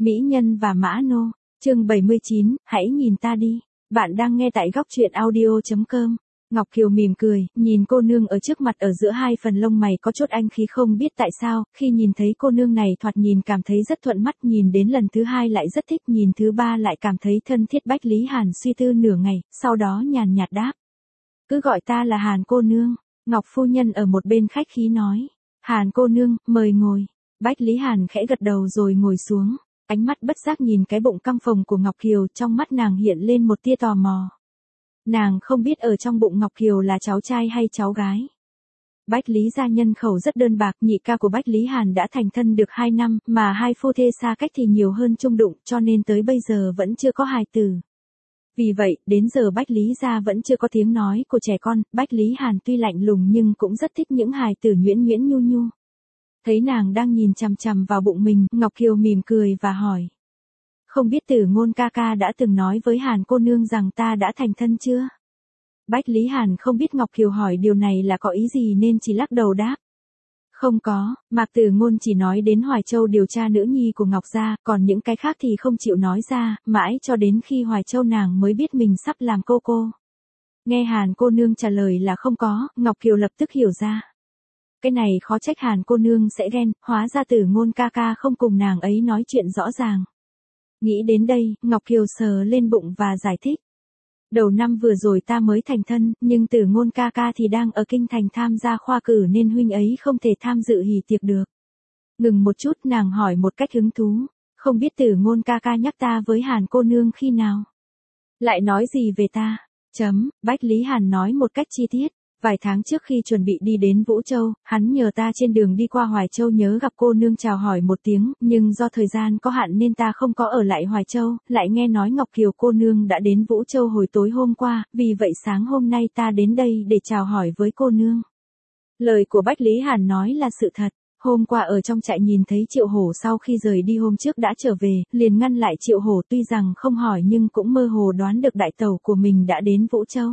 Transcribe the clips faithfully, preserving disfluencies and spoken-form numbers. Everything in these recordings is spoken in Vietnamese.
Mỹ nhân và mã nô, chương bảy mươi chín, hãy nhìn ta đi. Bạn đang nghe tại góc truyện audio chấm com. Ngọc Kiều mỉm cười, nhìn cô nương ở trước mặt ở giữa hai phần lông mày có chút anh khí không biết tại sao, khi nhìn thấy cô nương này thoạt nhìn cảm thấy rất thuận mắt, nhìn đến lần thứ hai lại rất thích, nhìn thứ ba lại cảm thấy thân thiết. Bách Lý Hàn suy tư nửa ngày, sau đó nhàn nhạt đáp. Cứ gọi ta là Hàn cô nương. Ngọc phu nhân ở một bên khách khí nói. Hàn cô nương, mời ngồi. Bách Lý Hàn khẽ gật đầu rồi ngồi xuống. Ánh mắt bất giác nhìn cái bụng căng phồng của Ngọc Kiều, trong mắt nàng hiện lên một tia tò mò. Nàng không biết ở trong bụng Ngọc Kiều là cháu trai hay cháu gái. Bách Lý gia nhân khẩu rất đơn bạc, nhị ca của Bách Lý Hàn đã thành thân được hai năm, mà hai phu thê xa cách thì nhiều hơn chung đụng, cho nên tới bây giờ vẫn chưa có hài tử. Vì vậy, đến giờ Bách Lý gia vẫn chưa có tiếng nói của trẻ con. Bách Lý Hàn tuy lạnh lùng nhưng cũng rất thích những hài tử nhuyễn nhuyễn nhu nhu. Thấy nàng đang nhìn chằm chằm vào bụng mình, Ngọc Kiều mỉm cười và hỏi. Không biết Tử Ngôn ca ca đã từng nói với Hàn cô nương rằng ta đã thành thân chưa? Bách Lý Hàn không biết Ngọc Kiều hỏi điều này là có ý gì nên chỉ lắc đầu đáp. Không có, Mạc Tử Ngôn chỉ nói đến Hoài Châu điều tra nữ nhi của Ngọc gia, còn những cái khác thì không chịu nói ra, mãi cho đến khi Hoài Châu nàng mới biết mình sắp làm cô cô. Nghe Hàn cô nương trả lời là không có, Ngọc Kiều lập tức hiểu ra. Cái này khó trách Hàn cô nương sẽ ghen, hóa ra Tử Ngôn ca ca không cùng nàng ấy nói chuyện rõ ràng. Nghĩ đến đây, Ngọc Kiều sờ lên bụng và giải thích. Đầu năm vừa rồi ta mới thành thân, nhưng Tử Ngôn ca ca thì đang ở kinh thành tham gia khoa cử nên huynh ấy không thể tham dự hỷ tiệc được. Ngừng một chút, nàng hỏi một cách hứng thú, không biết Tử Ngôn ca ca nhắc ta với Hàn cô nương khi nào? Lại nói gì về ta? Chấm, Bách Lý Hàn nói một cách chi tiết. Vài tháng trước khi chuẩn bị đi đến Vũ Châu, hắn nhờ ta trên đường đi qua Hoài Châu nhớ gặp cô nương chào hỏi một tiếng, nhưng do thời gian có hạn nên ta không có ở lại Hoài Châu, lại nghe nói Ngọc Kiều cô nương đã đến Vũ Châu hồi tối hôm qua, vì vậy sáng hôm nay ta đến đây để chào hỏi với cô nương. Lời của Bách Lý Hàn nói là sự thật. Hôm qua ở trong trại nhìn thấy Triệu Hổ sau khi rời đi hôm trước đã trở về, liền ngăn lại Triệu Hổ, tuy rằng không hỏi nhưng cũng mơ hồ đoán được đại tẩu của mình đã đến Vũ Châu.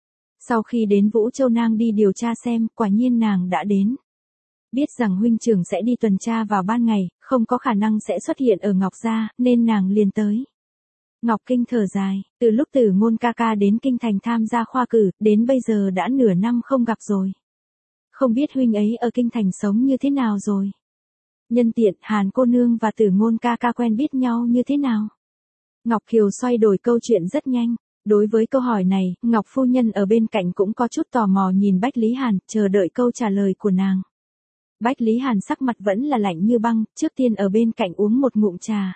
Sau khi đến Vũ Châu nàng đi điều tra xem, quả nhiên nàng đã đến. Biết rằng huynh trưởng sẽ đi tuần tra vào ban ngày, không có khả năng sẽ xuất hiện ở Ngọc gia, nên nàng liền tới. Ngọc Kinh thở dài, từ lúc Tử Ngôn ca ca đến kinh thành tham gia khoa cử, đến bây giờ đã nửa năm không gặp rồi. Không biết huynh ấy ở kinh thành sống như thế nào rồi. Nhân tiện, Hàn cô nương và Tử Ngôn ca ca quen biết nhau như thế nào? Ngọc Kiều xoay đổi câu chuyện rất nhanh. Đối với câu hỏi này, Ngọc phu nhân ở bên cạnh cũng có chút tò mò nhìn Bách Lý Hàn, chờ đợi câu trả lời của nàng. Bách Lý Hàn sắc mặt vẫn là lạnh như băng, trước tiên ở bên cạnh uống một ngụm trà.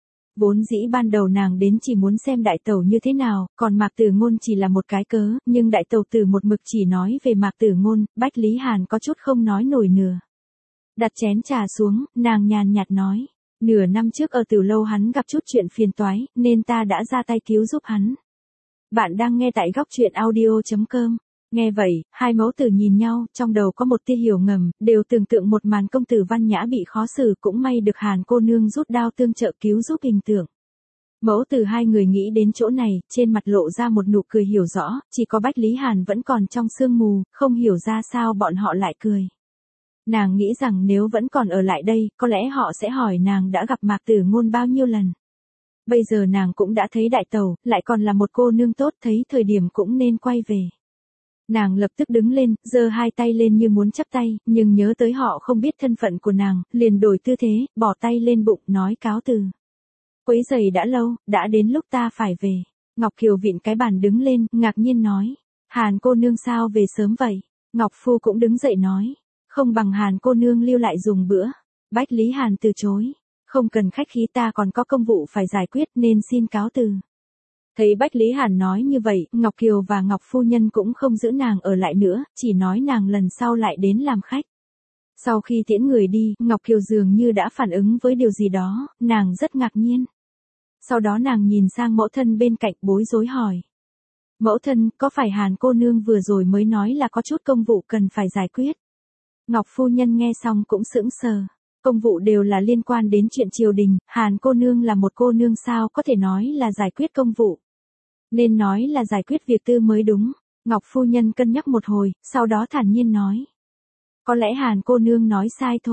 Vốn dĩ ban đầu nàng đến chỉ muốn xem đại tẩu như thế nào, còn Mạc Tử Ngôn chỉ là một cái cớ, nhưng đại tẩu tử một mực chỉ nói về Mạc Tử Ngôn, Bách Lý Hàn có chút không nói nổi nửa. Đặt chén trà xuống, nàng nhàn nhạt nói, nửa năm trước ở Tử Lâu hắn gặp chút chuyện phiền toái, nên ta đã ra tay cứu giúp hắn. Bạn đang nghe tại góc truyện audio chấm com. Nghe vậy, hai mẫu tử nhìn nhau, trong đầu có một tia hiểu ngầm, đều tưởng tượng một màn công tử Văn Nhã bị khó xử, cũng may được Hàn cô nương rút đao tương trợ cứu giúp hình tượng. Mẫu tử hai người nghĩ đến chỗ này, trên mặt lộ ra một nụ cười hiểu rõ, chỉ có Bách Lý Hàn vẫn còn trong sương mù, không hiểu ra sao bọn họ lại cười. Nàng nghĩ rằng nếu vẫn còn ở lại đây, có lẽ họ sẽ hỏi nàng đã gặp Mạc Tử Ngôn bao nhiêu lần. Bây giờ nàng cũng đã thấy đại tẩu, lại còn là một cô nương tốt, thấy thời điểm cũng nên quay về. Nàng lập tức đứng lên, giơ hai tay lên như muốn chắp tay, nhưng nhớ tới họ không biết thân phận của nàng, liền đổi tư thế, bỏ tay lên bụng, nói cáo từ. Quấy giày đã lâu, đã đến lúc ta phải về. Ngọc Kiều vịn cái bàn đứng lên, ngạc nhiên nói. Hàn cô nương sao về sớm vậy? Ngọc Phu cũng đứng dậy nói. Không bằng Hàn cô nương lưu lại dùng bữa. Bách Lý Hàn từ chối. Không cần khách khí, ta còn có công vụ phải giải quyết nên xin cáo từ. Thấy Bách Lý Hàn nói như vậy, Ngọc Kiều và Ngọc phu nhân cũng không giữ nàng ở lại nữa, chỉ nói nàng lần sau lại đến làm khách. Sau khi tiễn người đi, Ngọc Kiều dường như đã phản ứng với điều gì đó, nàng rất ngạc nhiên. Sau đó nàng nhìn sang mẫu thân bên cạnh bối rối hỏi. Mẫu thân, có phải Hàn cô nương vừa rồi mới nói là có chút công vụ cần phải giải quyết? Ngọc phu nhân nghe xong cũng sững sờ. Công vụ đều là liên quan đến chuyện triều đình, Hàn cô nương là một cô nương sao có thể nói là giải quyết công vụ. Nên nói là giải quyết việc tư mới đúng. Ngọc phu nhân cân nhắc một hồi, sau đó thản nhiên nói. Có lẽ Hàn cô nương nói sai thôi.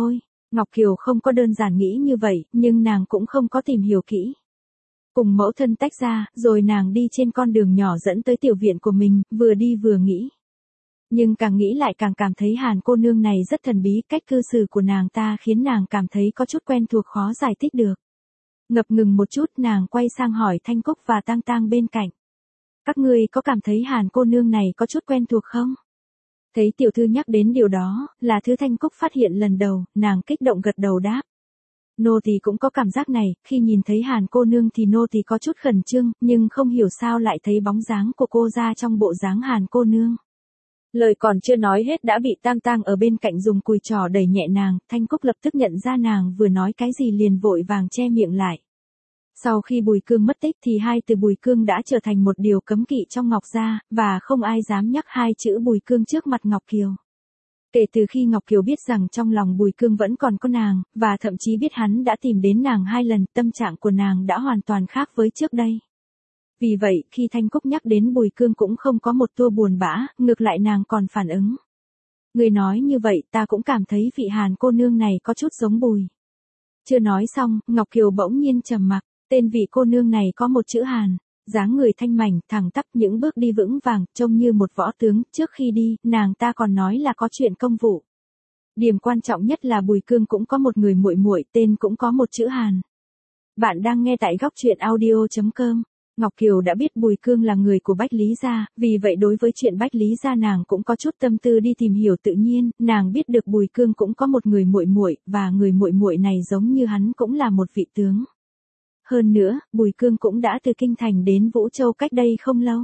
Ngọc Kiều không có đơn giản nghĩ như vậy, nhưng nàng cũng không có tìm hiểu kỹ. Cùng mẫu thân tách ra, rồi nàng đi trên con đường nhỏ dẫn tới tiểu viện của mình, vừa đi vừa nghĩ. Nhưng càng nghĩ lại càng cảm thấy Hàn cô nương này rất thần bí, cách cư xử của nàng ta khiến nàng cảm thấy có chút quen thuộc khó giải thích được. Ngập ngừng một chút nàng quay sang hỏi Thanh Cúc và Tang Tang bên cạnh. Các ngươi có cảm thấy Hàn cô nương này có chút quen thuộc không? Thấy tiểu thư nhắc đến điều đó, là thứ Thanh Cúc phát hiện lần đầu, nàng kích động gật đầu đáp. Nô tỳ cũng có cảm giác này, khi nhìn thấy Hàn cô nương thì nô tỳ có chút khẩn trương, nhưng không hiểu sao lại thấy bóng dáng của cô ra trong bộ dáng Hàn cô nương. Lời còn chưa nói hết đã bị Tang Tang ở bên cạnh dùng cùi trò đẩy nhẹ nàng, Thanh Cúc lập tức nhận ra nàng vừa nói cái gì liền vội vàng che miệng lại. Sau khi Bùi Cương mất tích thì hai từ Bùi Cương đã trở thành một điều cấm kỵ trong Ngọc gia, và không ai dám nhắc hai chữ Bùi Cương trước mặt Ngọc Kiều. Kể từ khi Ngọc Kiều biết rằng trong lòng Bùi Cương vẫn còn có nàng, và thậm chí biết hắn đã tìm đến nàng hai lần, tâm trạng của nàng đã hoàn toàn khác với trước đây. Vì vậy, khi Thanh Cúc nhắc đến Bùi Cương cũng không có một tua buồn bã, ngược lại nàng còn phản ứng. Người nói như vậy ta cũng cảm thấy vị Hàn cô nương này có chút giống Bùi. Chưa nói xong, Ngọc Kiều bỗng nhiên trầm mặc, tên vị cô nương này có một chữ Hàn. Dáng người thanh mảnh, thẳng tắp, những bước đi vững vàng, trông như một võ tướng. Trước khi đi, nàng ta còn nói là có chuyện công vụ. Điểm quan trọng nhất là Bùi Cương cũng có một người muội muội, tên cũng có một chữ Hàn. Bạn đang nghe tại góc truyện audio chấm com. Ngọc Kiều đã biết Bùi Cương là người của Bách Lý gia, vì vậy đối với chuyện Bách Lý gia nàng cũng có chút tâm tư đi tìm hiểu tự nhiên, nàng biết được Bùi Cương cũng có một người muội muội, và người muội muội này giống như hắn cũng là một vị tướng. Hơn nữa, Bùi Cương cũng đã từ Kinh Thành đến Vũ Châu cách đây không lâu.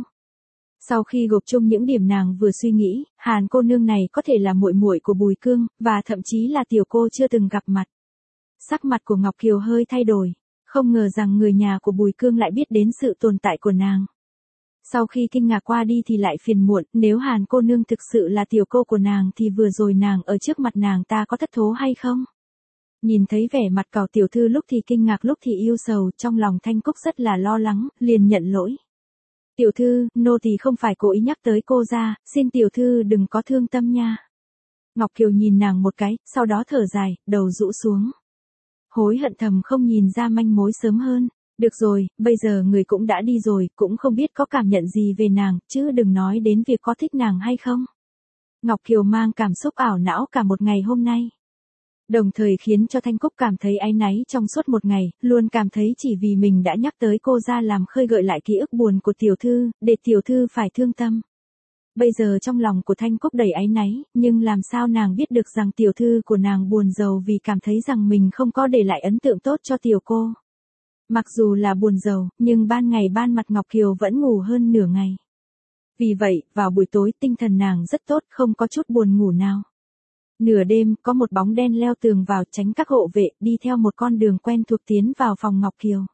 Sau khi gộp chung những điểm nàng vừa suy nghĩ, Hàn cô nương này có thể là muội muội của Bùi Cương, và thậm chí là tiểu cô chưa từng gặp mặt. Sắc mặt của Ngọc Kiều hơi thay đổi, không ngờ rằng người nhà của Bùi Cương lại biết đến sự tồn tại của nàng. Sau khi kinh ngạc qua đi thì lại phiền muộn, nếu Hàn cô nương thực sự là tiểu cô của nàng thì vừa rồi nàng ở trước mặt nàng ta có thất thố hay không? Nhìn thấy vẻ mặt Cẩu tiểu thư lúc thì kinh ngạc lúc thì yêu sầu, trong lòng Thanh Cúc rất là lo lắng, liền nhận lỗi. Tiểu thư, nô tỳ không phải cố ý nhắc tới cô ra, xin tiểu thư đừng có thương tâm nha. Ngọc Kiều nhìn nàng một cái, sau đó thở dài, đầu rũ xuống. Hối hận thầm không nhìn ra manh mối sớm hơn. Được rồi, bây giờ người cũng đã đi rồi, cũng không biết có cảm nhận gì về nàng, chứ đừng nói đến việc có thích nàng hay không. Ngọc Kiều mang cảm xúc ảo não cả một ngày hôm nay. Đồng thời khiến cho Thanh Cúc cảm thấy áy náy trong suốt một ngày, luôn cảm thấy chỉ vì mình đã nhắc tới cô ra làm khơi gợi lại ký ức buồn của tiểu thư, để tiểu thư phải thương tâm. Bây giờ trong lòng của Thanh Cúc đầy áy náy, nhưng làm sao nàng biết được rằng tiểu thư của nàng buồn rầu vì cảm thấy rằng mình không có để lại ấn tượng tốt cho tiểu cô. Mặc dù là buồn rầu, nhưng ban ngày ban mặt Ngọc Kiều vẫn ngủ hơn nửa ngày. Vì vậy, vào buổi tối tinh thần nàng rất tốt, không có chút buồn ngủ nào. Nửa đêm, có một bóng đen leo tường vào tránh các hộ vệ, đi theo một con đường quen thuộc tiến vào phòng Ngọc Kiều.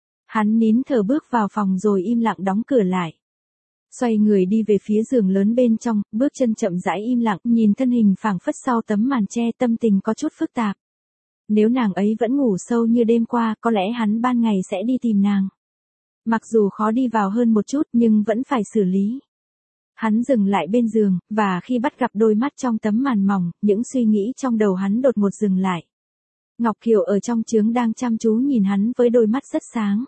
Hắn nín thở bước vào phòng rồi im lặng đóng cửa lại. Xoay người đi về phía giường lớn bên trong, bước chân chậm rãi im lặng, nhìn thân hình phảng phất sau tấm màn che, tâm tình có chút phức tạp. Nếu nàng ấy vẫn ngủ sâu như đêm qua, có lẽ hắn ban ngày sẽ đi tìm nàng. Mặc dù khó đi vào hơn một chút nhưng vẫn phải xử lý. Hắn dừng lại bên giường, và khi bắt gặp đôi mắt trong tấm màn mỏng, những suy nghĩ trong đầu hắn đột ngột dừng lại. Ngọc Kiều ở trong trướng đang chăm chú nhìn hắn với đôi mắt rất sáng.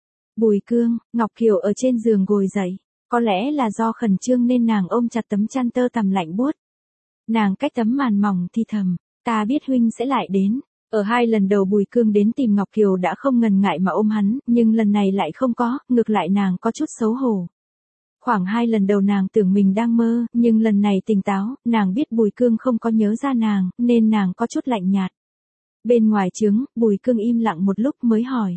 Bùi Cương, Ngọc Kiều ở trên giường ngồi dậy. Có lẽ là do khẩn trương nên nàng ôm chặt tấm chăn tơ tằm lạnh buốt. Nàng cách tấm màn mỏng thì thầm, ta biết huynh sẽ lại đến. Ở hai lần đầu Bùi Cương đến tìm Ngọc Kiều đã không ngần ngại mà ôm hắn, nhưng lần này lại không có, ngược lại nàng có chút xấu hổ. Khoảng hai lần đầu nàng tưởng mình đang mơ, nhưng lần này tỉnh táo, nàng biết Bùi Cương không có nhớ ra nàng, nên nàng có chút lạnh nhạt. Bên ngoài trướng, Bùi Cương im lặng một lúc mới hỏi.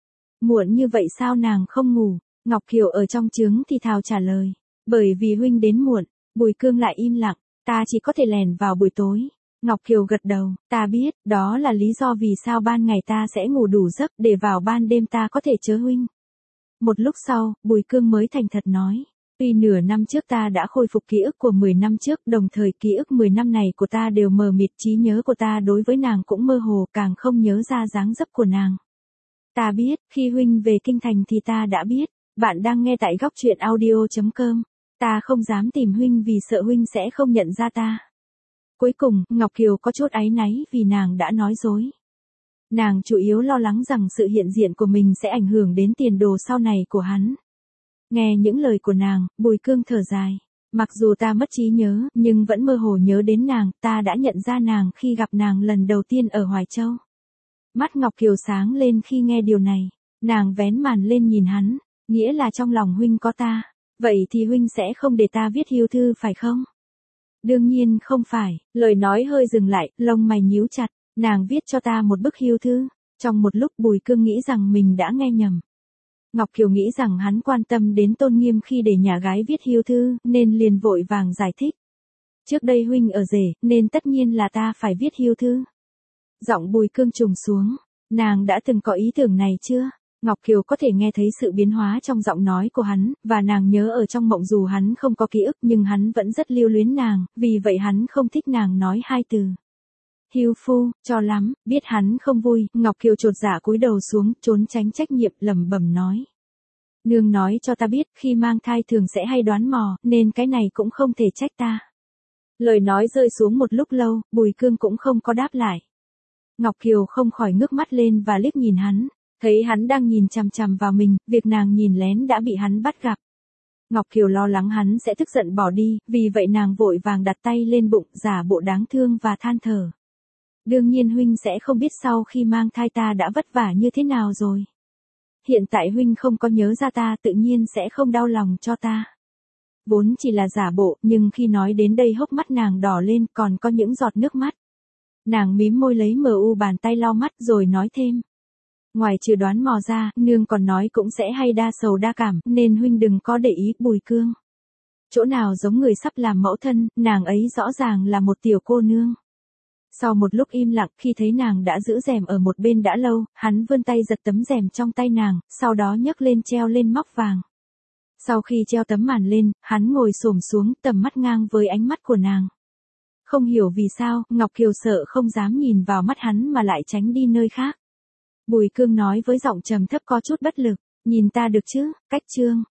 Muộn như vậy sao nàng không ngủ? Ngọc Kiều ở trong trướng thì thào trả lời. Bởi vì huynh đến muộn. Bùi Cương lại im lặng. Ta chỉ có thể lèn vào buổi tối. Ngọc Kiều gật đầu. Ta biết, đó là lý do vì sao ban ngày ta sẽ ngủ đủ giấc để vào ban đêm ta có thể chớ huynh. Một lúc sau, Bùi Cương mới thành thật nói. Tuy nửa năm trước ta đã khôi phục ký ức của mười năm trước, đồng thời ký ức mười năm này của ta đều mờ mịt, trí nhớ của ta đối với nàng cũng mơ hồ, càng không nhớ ra dáng dấp của nàng. Ta biết, khi huynh về kinh thành thì ta đã biết. Bạn đang nghe tại góc truyện audio chấm com. Ta không dám tìm huynh vì sợ huynh sẽ không nhận ra ta. Cuối cùng, Ngọc Kiều có chút áy náy vì nàng đã nói dối. Nàng chủ yếu lo lắng rằng sự hiện diện của mình sẽ ảnh hưởng đến tiền đồ sau này của hắn. Nghe những lời của nàng, Bùi Cương thở dài. Mặc dù ta mất trí nhớ, nhưng vẫn mơ hồ nhớ đến nàng, ta đã nhận ra nàng khi gặp nàng lần đầu tiên ở Hoài Châu. Mắt Ngọc Kiều sáng lên khi nghe điều này. Nàng vén màn lên nhìn hắn, nghĩa là trong lòng huynh có ta. Vậy thì huynh sẽ không để ta viết hưu thư phải không? Đương nhiên không phải, lời nói hơi dừng lại, lông mày nhíu chặt, nàng viết cho ta một bức hưu thư. Trong một lúc Bùi Cương nghĩ rằng mình đã nghe nhầm. Ngọc Kiều nghĩ rằng hắn quan tâm đến tôn nghiêm khi để nhà gái viết hưu thư, nên liền vội vàng giải thích. Trước đây huynh ở rể, nên tất nhiên là ta phải viết hưu thư. Giọng Bùi Cương trùng xuống, nàng đã từng có ý tưởng này chưa? Ngọc Kiều có thể nghe thấy sự biến hóa trong giọng nói của hắn, và nàng nhớ ở trong mộng dù hắn không có ký ức nhưng hắn vẫn rất lưu luyến nàng, vì vậy hắn không thích nàng nói hai từ. Hưu phu, cho lắm, biết hắn không vui, Ngọc Kiều chột dạ cúi đầu xuống, trốn tránh trách nhiệm, lẩm bẩm nói. Nương nói cho ta biết, khi mang thai thường sẽ hay đoán mò, nên cái này cũng không thể trách ta. Lời nói rơi xuống một lúc lâu, Bùi Cương cũng không có đáp lại. Ngọc Kiều không khỏi ngước mắt lên và liếc nhìn hắn, thấy hắn đang nhìn chằm chằm vào mình, việc nàng nhìn lén đã bị hắn bắt gặp. Ngọc Kiều lo lắng hắn sẽ tức giận bỏ đi, vì vậy nàng vội vàng đặt tay lên bụng, giả bộ đáng thương và than thở. Đương nhiên huynh sẽ không biết sau khi mang thai ta đã vất vả như thế nào rồi. Hiện tại huynh không có nhớ ra ta tự nhiên sẽ không đau lòng cho ta. Vốn chỉ là giả bộ, nhưng khi nói đến đây hốc mắt nàng đỏ lên, còn có những giọt nước mắt. Nàng mím môi lấy mờ u bàn tay lau mắt rồi nói thêm. Ngoài trừ đoán mò ra, nương còn nói cũng sẽ hay đa sầu đa cảm, nên huynh đừng có để ý. Bùi Cương. Chỗ nào giống người sắp làm mẫu thân, nàng ấy rõ ràng là một tiểu cô nương. Sau một lúc im lặng, khi thấy nàng đã giữ rèm ở một bên đã lâu, hắn vươn tay giật tấm rèm trong tay nàng, sau đó nhấc lên treo lên móc vàng. Sau khi treo tấm màn lên, hắn ngồi xổm xuống, tầm mắt ngang với ánh mắt của nàng. Không hiểu vì sao, Ngọc Kiều sợ không dám nhìn vào mắt hắn mà lại tránh đi nơi khác. Bùi Cương nói với giọng trầm thấp có chút bất lực, nhìn ta được chứ, cách chương.